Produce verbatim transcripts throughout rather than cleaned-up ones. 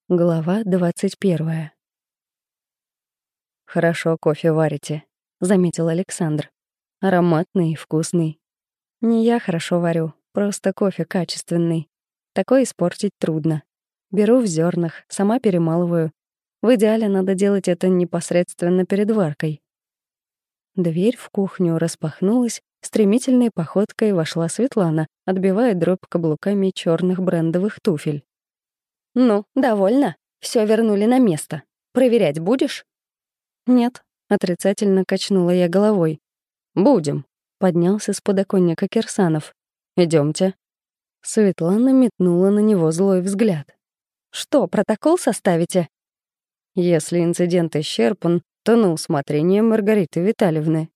Глава двадцать первая. «Хорошо кофе варите», — заметил Александр. «Ароматный и вкусный». «Не я хорошо варю, просто кофе качественный. Такой испортить трудно. Беру в зернах, сама перемалываю. В идеале надо делать это непосредственно перед варкой». Дверь в кухню распахнулась, стремительной походкой вошла Светлана, отбивая дробь каблуками черных брендовых туфель. «Ну, довольно. Все вернули на место. Проверять будешь?» «Нет», — отрицательно качнула я головой. «Будем», — поднялся с подоконника Кирсанов. Идемте. Светлана метнула на него злой взгляд. «Что, протокол составите?» «Если инцидент исчерпан, то на усмотрение Маргариты Витальевны».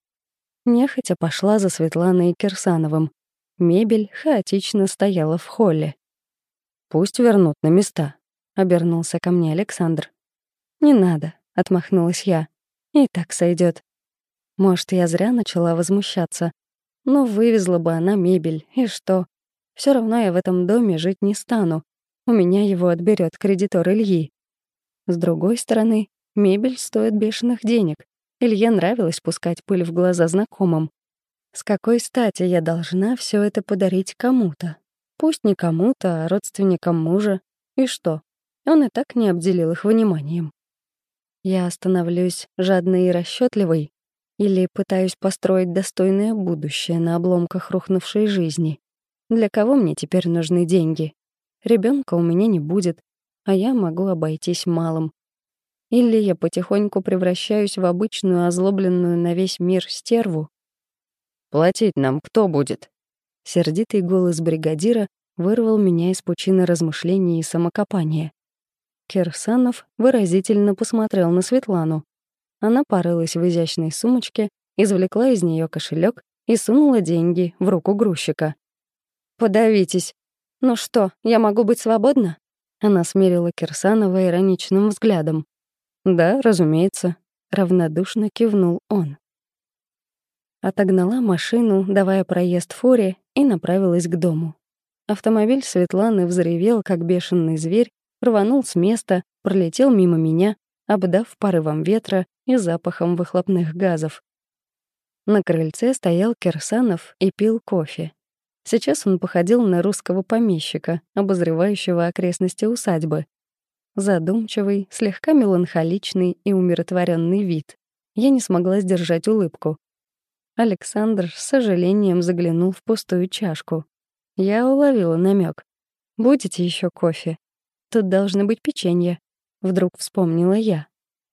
Нехотя пошла за Светланой и Кирсановым. Мебель хаотично стояла в холле. «Пусть вернут на места», — обернулся ко мне Александр. «Не надо», — отмахнулась я. «И так сойдет. Может, я зря начала возмущаться. Но вывезла бы она мебель, и что? Все равно я в этом доме жить не стану. У меня его отберет кредитор Ильи. С другой стороны, мебель стоит бешеных денег. Илье нравилось пускать пыль в глаза знакомым. С какой стати я должна все это подарить кому-то? Пусть не кому-то, а родственникам мужа. И что? Он и так не обделил их вниманием. Я становлюсь жадной и расчетливой или пытаюсь построить достойное будущее на обломках рухнувшей жизни. Для кого мне теперь нужны деньги? Ребенка у меня не будет, а я могу обойтись малым. Или я потихоньку превращаюсь в обычную озлобленную на весь мир стерву. «Платить нам кто будет?» Сердитый голос бригадира вырвал меня из пучины размышлений и самокопания. Кирсанов выразительно посмотрел на Светлану. Она порылась в изящной сумочке, извлекла из нее кошелек и сунула деньги в руку грузчика. «Подавитесь. Ну что, я могу быть свободна?» Она смерила Кирсанова ироничным взглядом. «Да, разумеется», — равнодушно кивнул он. Отогнала машину, давая проезд фуре, и направилась к дому. Автомобиль Светланы взревел, как бешеный зверь, рванул с места, пролетел мимо меня, обдав порывом ветра и запахом выхлопных газов. На крыльце стоял Кирсанов и пил кофе. Сейчас он походил на русского помещика, обозревающего окрестности усадьбы. Задумчивый, слегка меланхоличный и умиротворенный вид. Я не смогла сдержать улыбку. Александр с сожалением заглянул в пустую чашку. Я уловила намек. «Будете еще кофе? Тут должны быть печенья», — вдруг вспомнила я.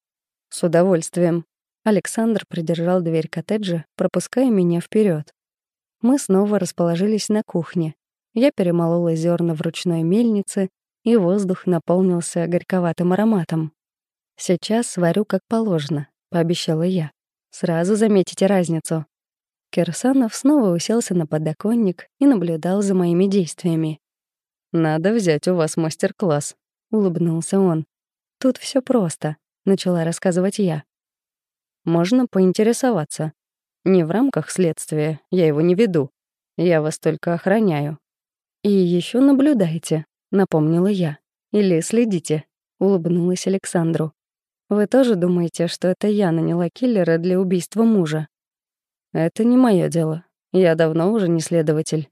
«С удовольствием». Александр придержал дверь коттеджа, пропуская меня вперед. Мы снова расположились на кухне. Я перемолола зерна в ручной мельнице, и воздух наполнился горьковатым ароматом. «Сейчас сварю как положено», — пообещала я. «Сразу заметите разницу». Кирсанов снова уселся на подоконник и наблюдал за моими действиями. «Надо взять у вас мастер-класс», — улыбнулся он. «Тут все просто», — начала рассказывать я. «Можно поинтересоваться. Не в рамках следствия, я его не веду. Я вас только охраняю. И еще наблюдайте», — напомнила я. «Или следите», — улыбнулась Александру. «Вы тоже думаете, что это я наняла киллера для убийства мужа?» «Это не мое дело. Я давно уже не следователь».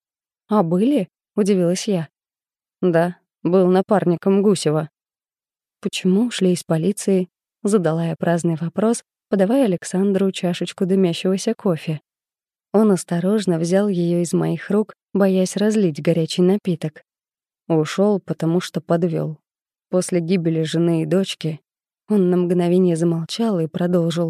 «А были?» — удивилась я. «Да, был напарником Гусева». «Почему ушли из полиции?» — задала я праздный вопрос, подавая Александру чашечку дымящегося кофе. Он осторожно взял ее из моих рук, боясь разлить горячий напиток. Ушел, потому что подвел. После гибели жены и дочки он на мгновение замолчал и продолжил.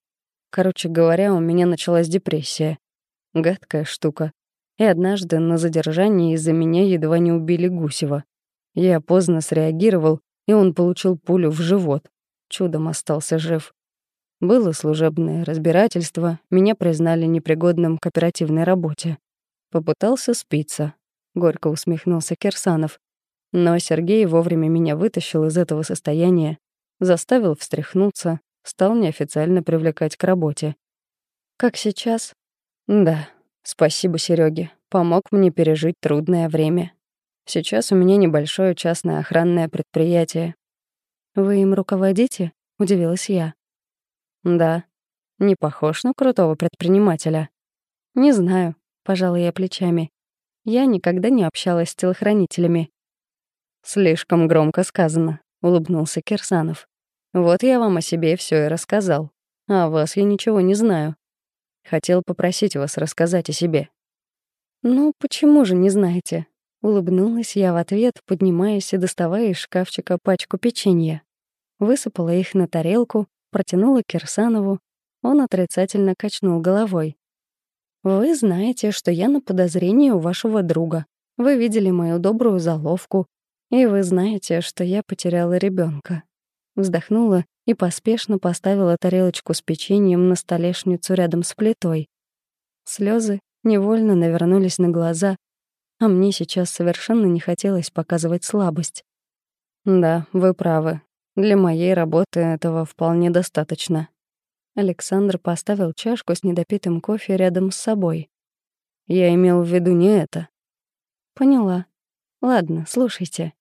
Короче говоря, у меня началась депрессия. Гадкая штука. И однажды на задержании из-за меня едва не убили Гусева. Я поздно среагировал, и он получил пулю в живот. Чудом остался жив. Было служебное разбирательство, меня признали непригодным к оперативной работе. Попытался спиться. Горько усмехнулся Кирсанов. Но Сергей вовремя меня вытащил из этого состояния, заставил встряхнуться, стал неофициально привлекать к работе. Как сейчас? Да, спасибо Серёге, помог мне пережить трудное время. Сейчас у меня небольшое частное охранное предприятие». «Вы им руководите?» — удивилась я. «Да. Не похож на крутого предпринимателя?» «Не знаю», — пожала я плечами. «Я никогда не общалась с телохранителями». «Слишком громко сказано», — улыбнулся Кирсанов. «Вот я вам о себе все и рассказал. А о вас я ничего не знаю. Хотел попросить вас рассказать о себе». «Ну, почему же не знаете?» — улыбнулась я в ответ, поднимаясь и доставая из шкафчика пачку печенья. Высыпала их на тарелку, протянула Кирсанову. Он отрицательно качнул головой. «Вы знаете, что я на подозрении у вашего друга. Вы видели мою добрую заловку. И вы знаете, что я потеряла ребенка. Вздохнула и поспешно поставила тарелочку с печеньем на столешницу рядом с плитой. Слезы невольно навернулись на глаза, а мне сейчас совершенно не хотелось показывать слабость. «Да, вы правы. Для моей работы этого вполне достаточно». Александр поставил чашку с недопитым кофе рядом с собой. «Я имел в виду не это». «Поняла. Ладно, слушайте.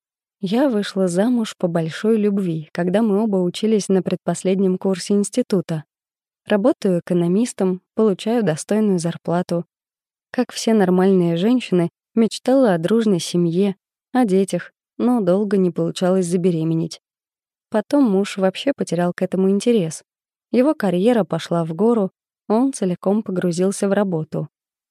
Я вышла замуж по большой любви, когда мы оба учились на предпоследнем курсе института. Работаю экономистом, получаю достойную зарплату. Как все нормальные женщины, мечтала о дружной семье, о детях, но долго не получалось забеременеть. Потом муж вообще потерял к этому интерес. Его карьера пошла в гору, он целиком погрузился в работу.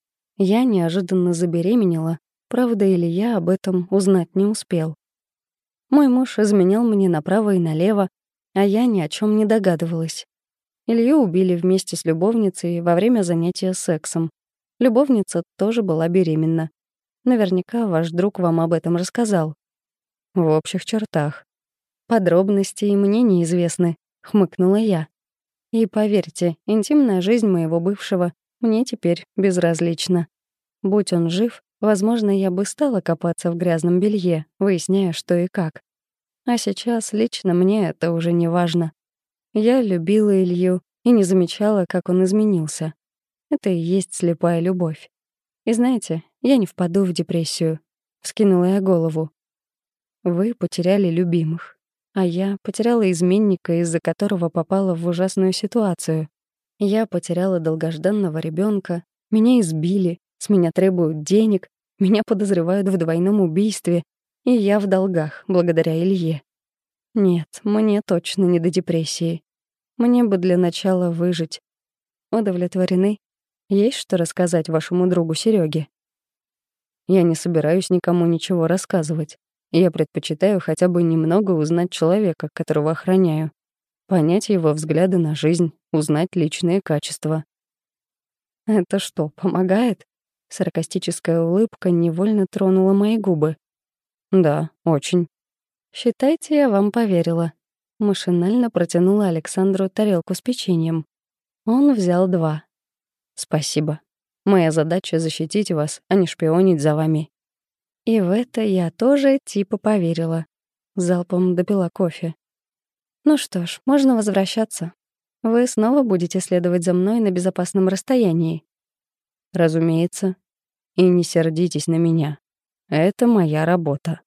Я неожиданно забеременела, правда, Илья об этом узнать не успел. Мой муж изменял мне направо и налево, а я ни о чем не догадывалась. Илью убили вместе с любовницей во время занятия сексом. Любовница тоже была беременна. Наверняка ваш друг вам об этом рассказал. В общих чертах. Подробности мне неизвестны, хмыкнула я. И поверьте, интимная жизнь моего бывшего мне теперь безразлична. Будь он жив, возможно, я бы стала копаться в грязном белье, выясняя, что и как. А сейчас лично мне это уже не важно. Я любила Илью и не замечала, как он изменился. Это и есть слепая любовь. И знаете, я не впаду в депрессию. Вскинула я голову. Вы потеряли любимых, а я потеряла изменника, из-за которого попала в ужасную ситуацию. Я потеряла долгожданного ребенка, меня избили, с меня требуют денег, меня подозревают в двойном убийстве, и я в долгах, благодаря Илье. Нет, мне точно не до депрессии. Мне бы для начала выжить. Удовлетворены? Есть что рассказать вашему другу Серёге? Я не собираюсь никому ничего рассказывать. Я предпочитаю хотя бы немного узнать человека, которого охраняю. Понять его взгляды на жизнь, узнать личные качества. Это что, помогает? Саркастическая улыбка невольно тронула мои губы. Да, очень. Считайте, я вам поверила. Машинально протянула Александру тарелку с печеньем. Он взял два. Спасибо. Моя задача — защитить вас, а не шпионить за вами. И в это я тоже типа поверила. Залпом допила кофе. Ну что ж, можно возвращаться. Вы снова будете следовать за мной на безопасном расстоянии. Разумеется. И не сердитесь на меня. Это моя работа.